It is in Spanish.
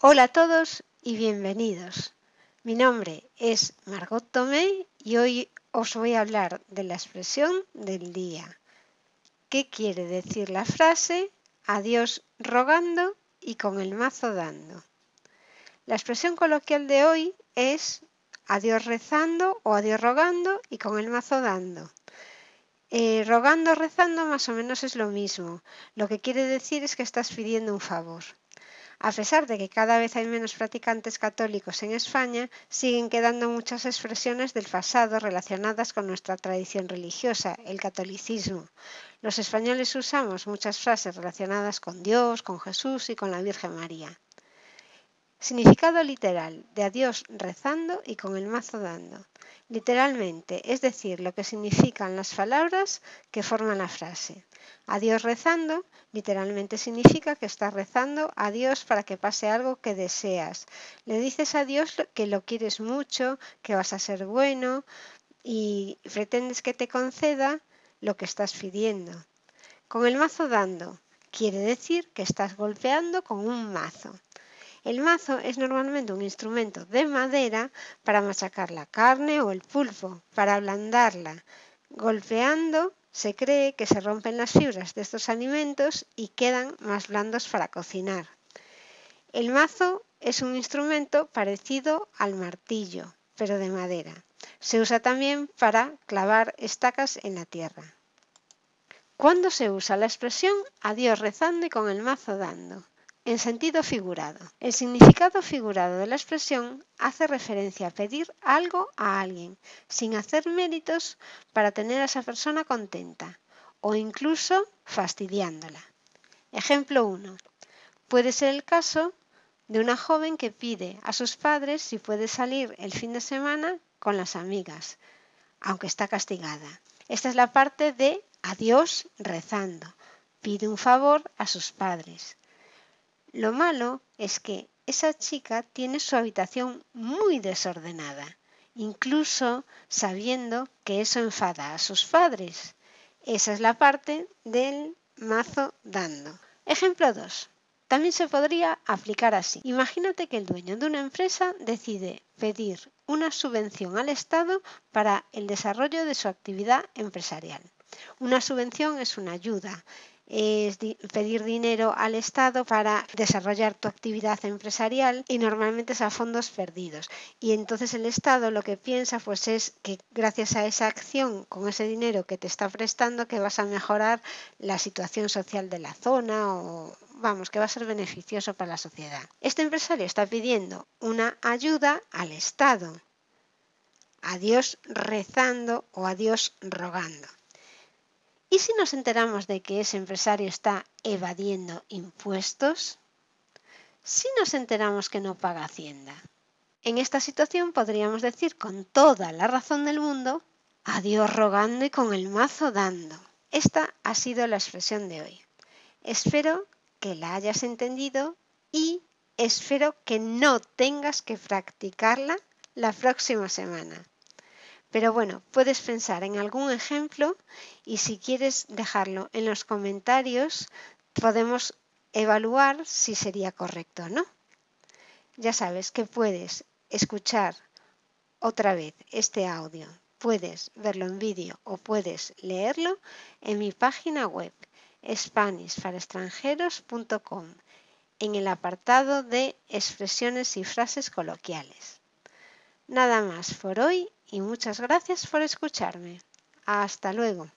Hola a todos y bienvenidos. Mi nombre es Margot Tomé y hoy os voy a hablar de la expresión del día. ¿Qué quiere decir la frase a Dios rogando y con el mazo dando? La expresión coloquial de hoy es a Dios rezando o a Dios rogando y con el mazo dando. Rogando, rezando más o menos es lo mismo. Lo que quiere decir es que estás pidiendo un favor. A pesar de que cada vez hay menos practicantes católicos en España, siguen quedando muchas expresiones del pasado relacionadas con nuestra tradición religiosa, el catolicismo. Los españoles usamos muchas frases relacionadas con Dios, con Jesús y con la Virgen María. Significado literal de a Dios rezando y con el mazo dando. Literalmente, es decir, lo que significan las palabras que forman la frase. A Dios rezando, literalmente significa que estás rezando a Dios para que pase algo que deseas. Le dices a Dios que lo quieres mucho, que vas a ser bueno y pretendes que te conceda lo que estás pidiendo. Con el mazo dando, quiere decir que estás golpeando con un mazo. El mazo es normalmente un instrumento de madera para machacar la carne o el pulpo, para ablandarla. Golpeando se cree que se rompen las fibras de estos alimentos y quedan más blandos para cocinar. El mazo es un instrumento parecido al martillo, pero de madera. Se usa también para clavar estacas en la tierra. ¿Cuándo se usa la expresión a Dios rezando y con el mazo dando? En sentido figurado. El significado figurado de la expresión hace referencia a pedir algo a alguien, sin hacer méritos para tener a esa persona contenta, o incluso fastidiándola. Ejemplo 1. Puede ser el caso de una joven que pide a sus padres si puede salir el fin de semana con las amigas, aunque está castigada. Esta es la parte de a Dios rezando. Pide un favor a sus padres. Lo malo es que esa chica tiene su habitación muy desordenada, incluso sabiendo que eso enfada a sus padres. Esa es la parte del mazo dando. Ejemplo 2. También se podría aplicar así. Imagínate que el dueño de una empresa decide pedir una subvención al Estado para el desarrollo de su actividad empresarial. Una subvención es una ayuda. Es pedir dinero al Estado para desarrollar tu actividad empresarial y normalmente es a fondos perdidos. Y entonces el Estado lo que piensa pues es que gracias a esa acción, con ese dinero que te está prestando, que vas a mejorar la situación social de la zona o vamos, que va a ser beneficioso para la sociedad. Este empresario está pidiendo una ayuda al Estado, a Dios rezando o a Dios rogando. ¿Y si nos enteramos de que ese empresario está evadiendo impuestos? Si nos enteramos que no paga Hacienda. En esta situación podríamos decir con toda la razón del mundo, a Dios rogando y con el mazo dando. Esta ha sido la expresión de hoy. Espero que la hayas entendido y espero que no tengas que practicarla la próxima semana. Pero bueno, puedes pensar en algún ejemplo y si quieres dejarlo en los comentarios, podemos evaluar si sería correcto o no. Ya sabes que puedes escuchar otra vez este audio, puedes verlo en vídeo o puedes leerlo en mi página web SpanishParaExtranjeros.com en el apartado de expresiones y frases coloquiales. Nada más por hoy y muchas gracias por escucharme. Hasta luego.